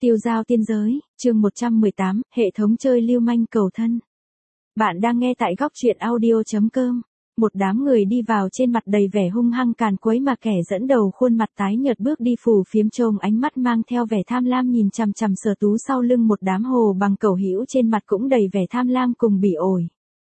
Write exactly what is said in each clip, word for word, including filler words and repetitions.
Tiêu giao tiên giới, chương một trăm mười tám, hệ thống chơi lưu manh cầu thân. Bạn đang nghe tại góc truyện audio chấm com. Một đám người đi vào trên mặt đầy vẻ hung hăng càn quấy mà kẻ dẫn đầu khuôn mặt tái nhợt bước đi phù phiếm trông ánh mắt mang theo vẻ tham lam nhìn chằm chằm Sở Tú sau lưng một đám hồ bằng cẩu hữu trên mặt cũng đầy vẻ tham lam cùng bỉ ổi.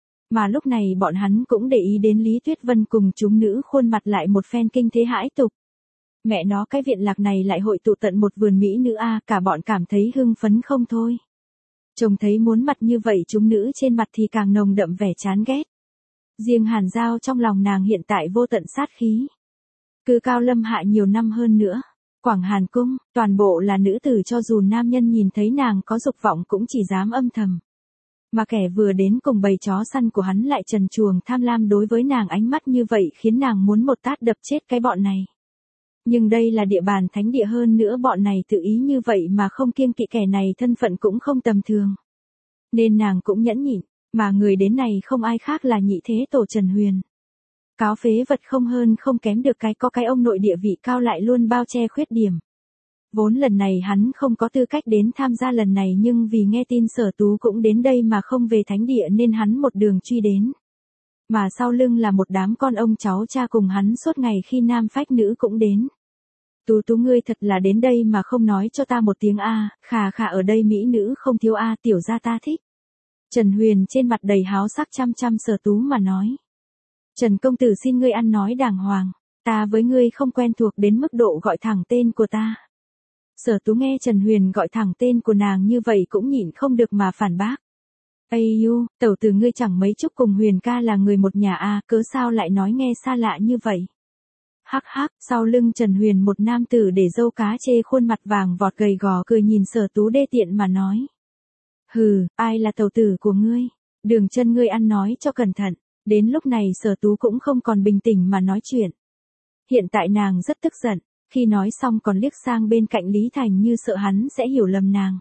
Mà lúc này bọn hắn cũng để ý đến Lý Tuyết Vân cùng chúng nữ khuôn mặt lại một phen kinh thế hãi tục. Mẹ nó cái viện lạc này lại hội tụ tận một vườn mỹ nữ a, cả bọn cảm thấy hưng phấn không thôi. Trông thấy muốn mặt như vậy chúng nữ trên mặt thì càng nồng đậm vẻ chán ghét. Riêng Hàn Giao trong lòng nàng hiện tại vô tận sát khí. Cứ Cao Lâm Hạ nhiều năm hơn nữa, Quảng Hàn Cung, toàn bộ là nữ tử cho dù nam nhân nhìn thấy nàng có dục vọng cũng chỉ dám âm thầm. Mà kẻ vừa đến cùng bầy chó săn của hắn lại trần truồng tham lam đối với nàng ánh mắt như vậy khiến nàng muốn một tát đập chết cái bọn này. Nhưng đây là địa bàn thánh địa hơn nữa bọn này tự ý như vậy mà không kiêng kỵ kẻ này thân phận cũng không tầm thường. Nên nàng cũng nhẫn nhịn, mà người đến này không ai khác là nhị thế tổ Trần Huyền. Cáo phế vật không hơn không kém được cái có cái ông nội địa vị cao lại luôn bao che khuyết điểm. Vốn lần này hắn không có tư cách đến tham gia lần này nhưng vì nghe tin Sở Tú cũng đến đây mà không về thánh địa nên hắn một đường truy đến. Mà sau lưng là một đám con ông cháu cha cùng hắn suốt ngày khi nam phách nữ cũng đến. Tú Tú ngươi thật là đến đây mà không nói cho ta một tiếng a, khà khà ở đây mỹ nữ không thiếu a, tiểu gia ta thích. Trần Huyền trên mặt đầy háo sắc chăm chăm Sở Tú mà nói. Trần công tử xin ngươi ăn nói đàng hoàng, ta với ngươi không quen thuộc đến mức độ gọi thẳng tên của ta. Sở Tú nghe Trần Huyền gọi thẳng tên của nàng như vậy cũng nhịn không được mà phản bác. Ây u, tẩu tử ngươi chẳng mấy chốc cùng Huyền ca là người một nhà a, cớ sao lại nói nghe xa lạ như vậy. Hắc hắc, sau lưng Trần Huyền một nam tử để râu cá chê khuôn mặt vàng vọt gầy gò cười nhìn Sở Tú đê tiện mà nói. Hừ, ai là tẩu tử của ngươi? Đường chân ngươi ăn nói cho cẩn thận. Đến lúc này Sở Tú cũng không còn bình tĩnh mà nói chuyện. Hiện tại nàng rất tức giận, khi nói xong còn liếc sang bên cạnh Lý Thành như sợ hắn sẽ hiểu lầm nàng.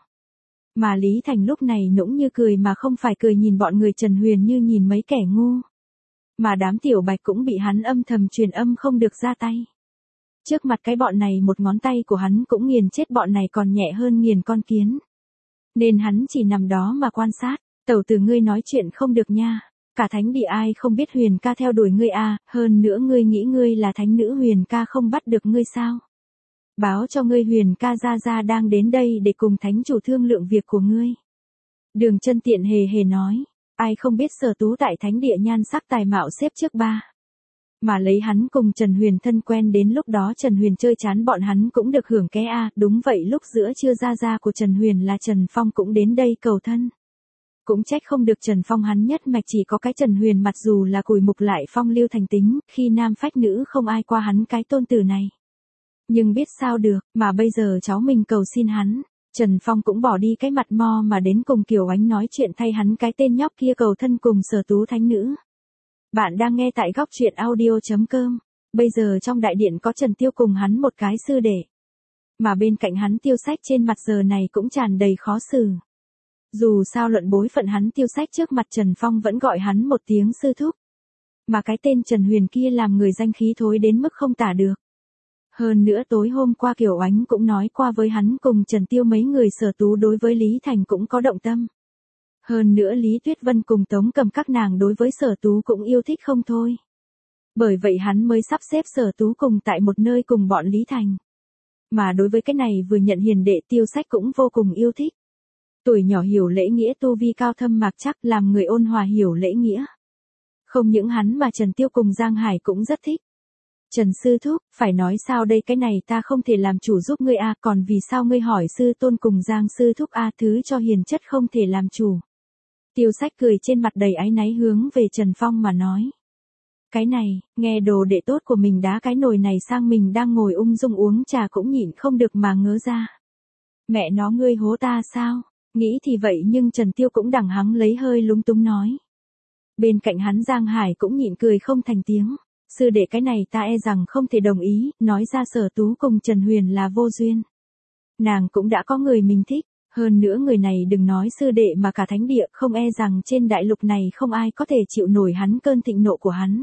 Mà Lý Thành lúc này nũng như cười mà không phải cười nhìn bọn người Trần Huyền như nhìn mấy kẻ ngu. Mà đám tiểu bạch cũng bị hắn âm thầm truyền âm không được ra tay. Trước mặt cái bọn này một ngón tay của hắn cũng nghiền chết bọn này còn nhẹ hơn nghiền con kiến. Nên hắn chỉ nằm đó mà quan sát, tẩu tử ngươi nói chuyện không được nha. Cả thánh địa ai không biết Huyền ca theo đuổi ngươi à, hơn nữa ngươi nghĩ ngươi là thánh nữ Huyền ca không bắt được ngươi sao? Báo cho ngươi Huyền ca ra ra đang đến đây để cùng thánh chủ thương lượng việc của ngươi. Đường chân tiện hề hề nói, ai không biết Sở Tú tại thánh địa nhan sắc tài mạo xếp trước ba. Mà lấy hắn cùng Trần Huyền thân quen đến lúc đó Trần Huyền chơi chán bọn hắn cũng được hưởng ké a, đúng vậy lúc giữa trưa ra ra của Trần Huyền là Trần Phong cũng đến đây cầu thân. Cũng trách không được Trần Phong hắn nhất mạch chỉ có cái Trần Huyền mặc dù là cùi mục lại phong lưu thành tính, khi nam phách nữ không ai qua hắn cái tôn tử này. Nhưng biết sao được, mà bây giờ cháu mình cầu xin hắn, Trần Phong cũng bỏ đi cái mặt mo mà đến cùng Kiều Ánh nói chuyện thay hắn cái tên nhóc kia cầu thân cùng Sở Tú thánh nữ. Bạn đang nghe tại góc truyện audio chấm com, bây giờ trong đại điện có Trần Tiêu cùng hắn một cái sư đệ. Mà bên cạnh hắn Tiêu Sách trên mặt giờ này cũng tràn đầy khó xử. Dù sao luận bối phận hắn Tiêu Sách trước mặt Trần Phong vẫn gọi hắn một tiếng sư thúc. Mà cái tên Trần Huyền kia làm người danh khí thối đến mức không tả được. Hơn nữa tối hôm qua Kiều Ánh cũng nói qua với hắn cùng Trần Tiêu mấy người Sở Tú đối với Lý Thành cũng có động tâm. Hơn nữa Lý Tuyết Vân cùng Tống Cầm các nàng đối với Sở Tú cũng yêu thích không thôi. Bởi vậy hắn mới sắp xếp Sở Tú cùng tại một nơi cùng bọn Lý Thành. Mà đối với cái này vừa nhận hiền đệ Tiêu Sách cũng vô cùng yêu thích. Tuổi nhỏ hiểu lễ nghĩa tu vi cao thâm mạc chắc làm người ôn hòa hiểu lễ nghĩa. Không những hắn mà Trần Tiêu cùng Giang Hải cũng rất thích. Trần sư thúc, phải nói sao đây cái này ta không thể làm chủ giúp ngươi a, còn vì sao ngươi hỏi sư tôn cùng Giang sư thúc a, thứ cho hiền chất không thể làm chủ. Tiêu Sách cười trên mặt đầy áy náy hướng về Trần Phong mà nói. Cái này, nghe đồ đệ tốt của mình đá cái nồi này sang mình đang ngồi ung dung uống trà cũng nhịn không được mà ngớ ra. Mẹ nó ngươi hố ta sao? Nghĩ thì vậy nhưng Trần Tiêu cũng đằng hắng lấy hơi lúng túng nói. Bên cạnh hắn Giang Hải cũng nhịn cười không thành tiếng. Sư đệ cái này ta e rằng không thể đồng ý, nói ra Sở Tú cùng Trần Huyền là vô duyên. Nàng cũng đã có người mình thích, hơn nữa người này đừng nói sư đệ mà cả thánh địa không e rằng trên đại lục này không ai có thể chịu nổi hắn cơn thịnh nộ của hắn.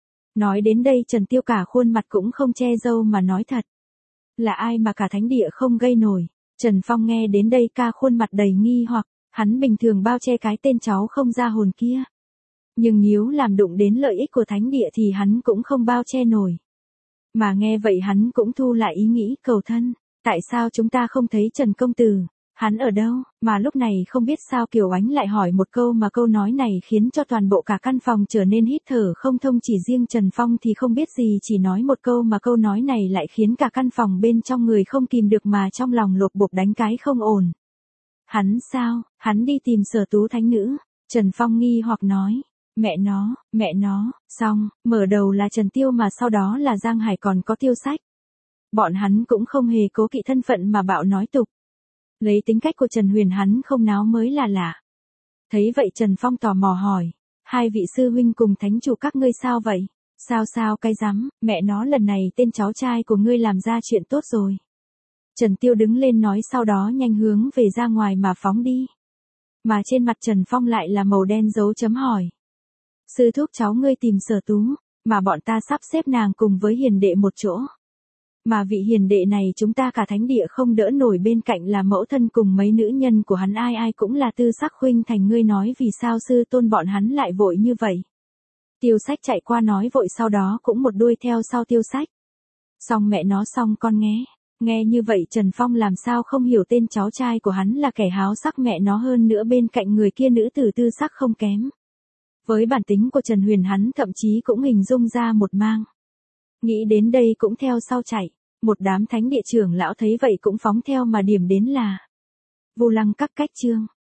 Nói đến đây Trần Tiêu cả khuôn mặt cũng không che râu mà nói thật. Là ai mà cả thánh địa không gây nổi. Trần Phong nghe đến đây ca khuôn mặt đầy nghi hoặc, hắn bình thường bao che cái tên cháu không ra hồn kia. Nhưng nếu làm đụng đến lợi ích của thánh địa thì hắn cũng không bao che nổi. Mà nghe vậy hắn cũng thu lại ý nghĩ cầu thân, tại sao chúng ta không thấy Trần công tử, hắn ở đâu, mà lúc này không biết sao Kiều Ánh lại hỏi một câu mà câu nói này khiến cho toàn bộ cả căn phòng trở nên hít thở không thông, chỉ riêng Trần Phong thì không biết gì, chỉ nói một câu mà câu nói này lại khiến cả căn phòng bên trong người không kìm được mà trong lòng lột bột đánh cái không ổn. Hắn sao, hắn đi tìm Sở Tú thánh nữ, Trần Phong nghi hoặc nói. Mẹ nó, mẹ nó, xong, mở đầu là Trần Tiêu mà sau đó là Giang Hải còn có Tiêu Sách. Bọn hắn cũng không hề cố kỵ thân phận mà bạo nói tục. Lấy tính cách của Trần Huyền hắn không náo mới là lạ. Thấy vậy Trần Phong tò mò hỏi, hai vị sư huynh cùng thánh chủ các ngươi sao vậy? Sao sao cái rắm, mẹ nó lần này tên cháu trai của ngươi làm ra chuyện tốt rồi. Trần Tiêu đứng lên nói, sau đó nhanh hướng về ra ngoài mà phóng đi. Mà trên mặt Trần Phong lại là màu đen dấu chấm hỏi. Sư thúc cháu ngươi tìm Sở Tú, mà bọn ta sắp xếp nàng cùng với hiền đệ một chỗ. Mà vị hiền đệ này chúng ta cả thánh địa không đỡ nổi, bên cạnh là mẫu thân cùng mấy nữ nhân của hắn, ai ai cũng là tư sắc khuynh thành, ngươi nói vì sao sư tôn bọn hắn lại vội như vậy. Tiêu Sách chạy qua nói vội, sau đó cũng một đuôi theo sau Tiêu Sách. Xong mẹ nó xong con nghe. Nghe như vậy Trần Phong làm sao không hiểu tên cháu trai của hắn là kẻ háo sắc mẹ nó, hơn nữa bên cạnh người kia nữ tử tư sắc không kém. Với bản tính của Trần Huyền hắn thậm chí cũng hình dung ra một mang. Nghĩ đến đây cũng theo sau chạy. Một đám thánh địa trưởng lão thấy vậy cũng phóng theo mà điểm đến là Vô Lăng Các cách chương